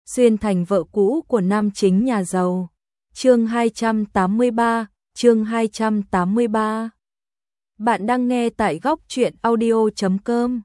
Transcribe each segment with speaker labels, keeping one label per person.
Speaker 1: xuyên thành vợ cũ của nam chính nhà giàu. Chương 283, chương 283. Bạn đang nghe tại góc truyện audio.com.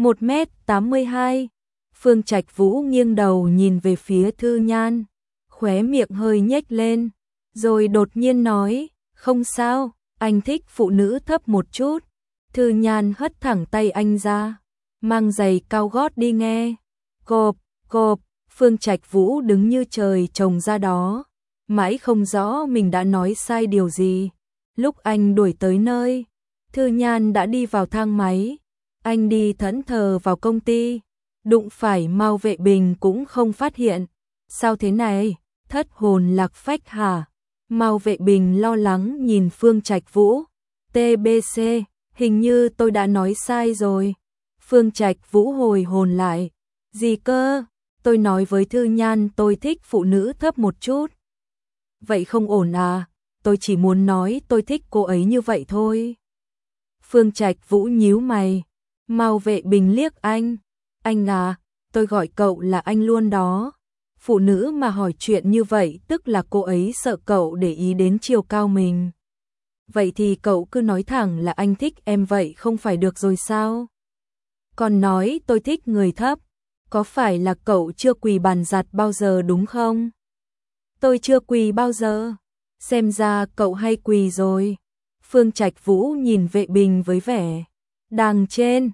Speaker 1: 1m82. Phương Trạch Vũ nghiêng đầu nhìn về phía Thư Nhan, khóe miệng hơi nhếch lên, rồi đột nhiên nói, không sao, anh thích phụ nữ thấp một chút. Thư Nhan hất thẳng tay anh ra, mang giày cao gót đi nghe. Cộp, cộp, Phương Trạch Vũ đứng như trời trồng ra đó, mãi không rõ mình đã nói sai điều gì. Lúc anh đuổi tới nơi, Thư Nhan đã đi vào thang máy. Anh đi thẫn thờ vào công ty, đụng phải Mao Vệ Bình cũng không phát hiện. Sao thế này, thất hồn lạc phách hả? Mao Vệ Bình lo lắng nhìn Phương Trạch Vũ. TBC, hình như tôi đã nói sai rồi. Phương Trạch Vũ hồi hồn lại. Gì cơ? Tôi nói với Thư Nhan tôi thích phụ nữ thấp một chút. Vậy không ổn à? Tôi chỉ muốn nói tôi thích cô ấy như vậy thôi. Phương Trạch Vũ nhíu mày. Mao Vệ Bình liếc anh. Anh à, tôi gọi cậu là anh luôn đó. Phụ nữ mà hỏi chuyện như vậy tức là cô ấy sợ cậu để ý đến chiều cao mình. Vậy thì cậu cứ nói thẳng là anh thích em vậy không phải được rồi sao? Còn nói tôi thích người thấp, có phải là cậu chưa quỳ bàn giặt bao giờ đúng không? Tôi chưa quỳ bao giờ. Xem ra cậu hay quỳ rồi. Phương Trạch Vũ nhìn Vệ Bình với vẻ đàng trên.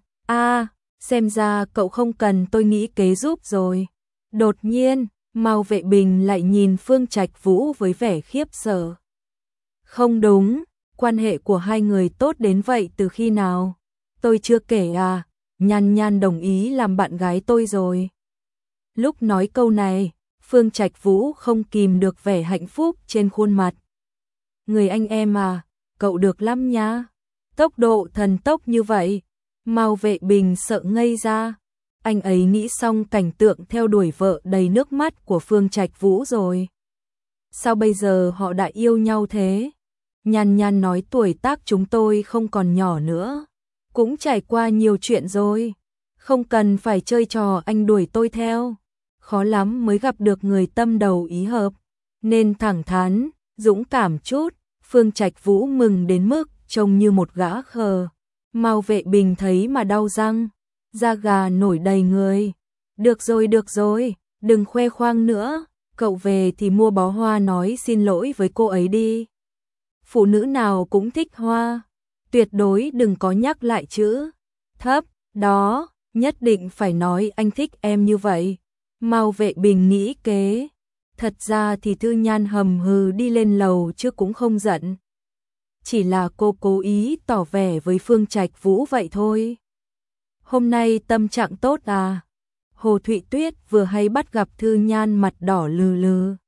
Speaker 1: Xem ra cậu không cần tôi nghĩ kế giúp rồi. Đột nhiên, Mao Vệ Bình lại nhìn Phương Trạch Vũ với vẻ khiếp sợ. Không đúng, quan hệ của hai người tốt đến vậy từ khi nào? Tôi chưa kể à, Nhan Nhan đồng ý làm bạn gái tôi rồi. Lúc nói câu này, Phương Trạch Vũ không kìm được vẻ hạnh phúc trên khuôn mặt. Người anh em à, cậu được lắm nhá. Tốc độ thần tốc như vậy. Mao Vệ Bình sợ ngây ra. Anh ấy nghĩ xong cảnh tượng theo đuổi vợ đầy nước mắt của Phương Trạch Vũ rồi. Sao bây giờ họ đã yêu nhau thế? Nhan Nhan nói tuổi tác chúng tôi không còn nhỏ nữa. Cũng trải qua nhiều chuyện rồi. Không cần phải chơi trò anh đuổi tôi theo. Khó lắm mới gặp được người tâm đầu ý hợp. Nên thẳng thắn, dũng cảm chút. Phương Trạch Vũ mừng đến mức trông như một gã khờ. Mao Vệ Bình thấy mà đau răng, da gà nổi đầy người. Được rồi, đừng khoe khoang nữa, cậu về thì mua bó hoa nói xin lỗi với cô ấy đi. Phụ nữ nào cũng thích hoa, tuyệt đối đừng có nhắc lại chữ thấp, đó, nhất định phải nói anh thích em như vậy. Mao Vệ Bình nghĩ kế, thật ra thì Thư Nhan hầm hừ đi lên lầu chứ cũng không giận. Chỉ là cô cố ý tỏ vẻ với Phương Trạch Vũ vậy thôi. Hôm nay tâm trạng tốt à? Hồ Thụy Tuyết vừa hay bắt gặp Thư Nhan mặt đỏ lừ lừ.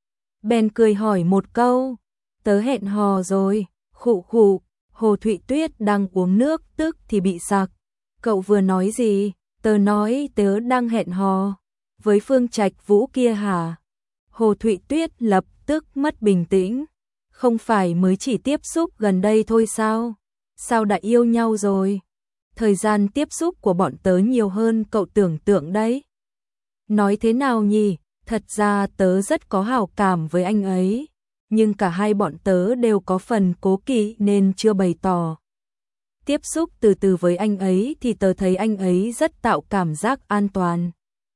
Speaker 1: Bèn cười hỏi một câu, tớ hẹn hò rồi, khụ khụ. Hồ Thụy Tuyết đang uống nước tức thì bị sặc. Cậu vừa nói gì? Tớ nói tớ đang hẹn hò. Với Phương Trạch Vũ kia hả? Hồ Thụy Tuyết lập tức mất bình tĩnh. Không phải mới chỉ tiếp xúc gần đây thôi sao? Sao đã yêu nhau rồi? Thời gian tiếp xúc của bọn tớ nhiều hơn cậu tưởng tượng đấy. Nói thế nào nhỉ? Thật ra tớ rất có hảo cảm với anh ấy. Nhưng cả hai bọn tớ đều có phần cố kỵ nên chưa bày tỏ. Tiếp xúc từ từ với anh ấy thì tớ thấy anh ấy rất tạo cảm giác an toàn.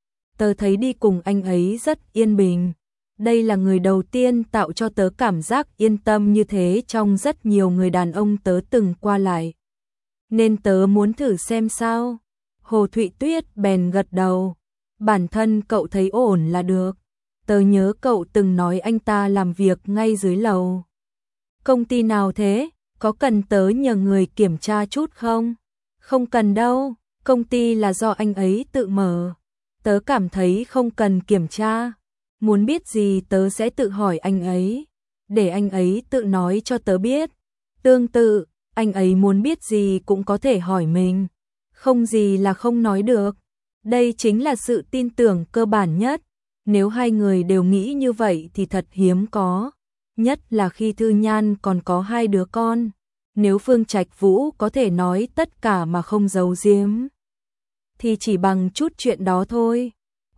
Speaker 1: Tớ thấy đi cùng anh ấy rất yên bình. Đây là người đầu tiên tạo cho tớ cảm giác yên tâm như thế trong rất nhiều người đàn ông tớ từng qua lại. Nên tớ muốn thử xem sao. Hồ Thụy Tuyết bèn gật đầu. Bản thân cậu thấy ổn là được. Tớ nhớ cậu từng nói anh ta làm việc ngay dưới lầu. Công ty nào thế? Có cần tớ nhờ người kiểm tra chút không? Không cần đâu, công ty là do anh ấy tự mở. Tớ cảm thấy không cần kiểm tra. Muốn biết gì tớ sẽ tự hỏi anh ấy, để anh ấy tự nói cho tớ biết. Tương tự, anh ấy muốn biết gì cũng có thể hỏi mình. Không gì là không nói được. Đây chính là sự tin tưởng cơ bản nhất. Nếu hai người đều nghĩ như vậy thì thật hiếm có. Nhất là khi Thư Nhan còn có hai đứa con. Nếu Phương Trạch Vũ có thể nói tất cả mà không giấu giếm, thì chỉ bằng chút chuyện đó thôi.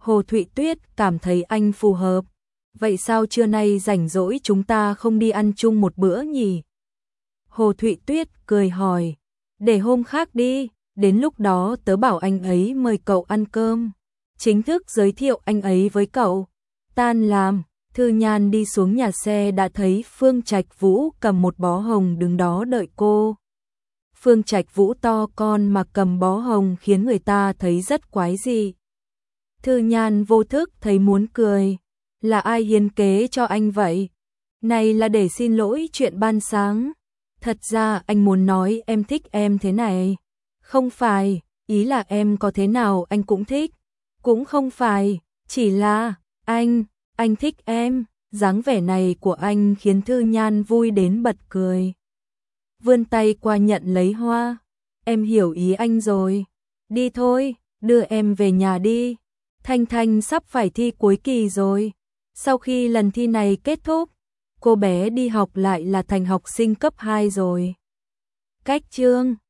Speaker 1: Hồ Thụy Tuyết cảm thấy anh phù hợp. Vậy sao trưa nay rảnh rỗi chúng ta không đi ăn chung một bữa nhỉ? Hồ Thụy Tuyết cười hỏi. Để hôm khác đi, đến lúc đó tớ bảo anh ấy mời cậu ăn cơm. Chính thức giới thiệu anh ấy với cậu. Tan làm, Thư Nhan đi xuống nhà xe đã thấy Phương Trạch Vũ cầm một bó hồng đứng đó đợi cô. Phương Trạch Vũ to con mà cầm bó hồng khiến người ta thấy rất quái dị. Thư Nhan vô thức thấy muốn cười. Là ai hiến kế cho anh vậy? Này là để xin lỗi chuyện ban sáng. Thật ra anh muốn nói em thích em thế này. Không phải, ý là em có thế nào anh cũng thích. Cũng không phải, chỉ là, anh thích em. Dáng vẻ này của anh khiến Thư Nhan vui đến bật cười. Vươn tay qua nhận lấy hoa. Em hiểu ý anh rồi. Đi thôi, đưa em về nhà đi. Thanh Thanh sắp phải thi cuối kỳ rồi. Sau khi lần thi này kết thúc, cô bé đi học lại là thành học sinh cấp 2 rồi. Cách chương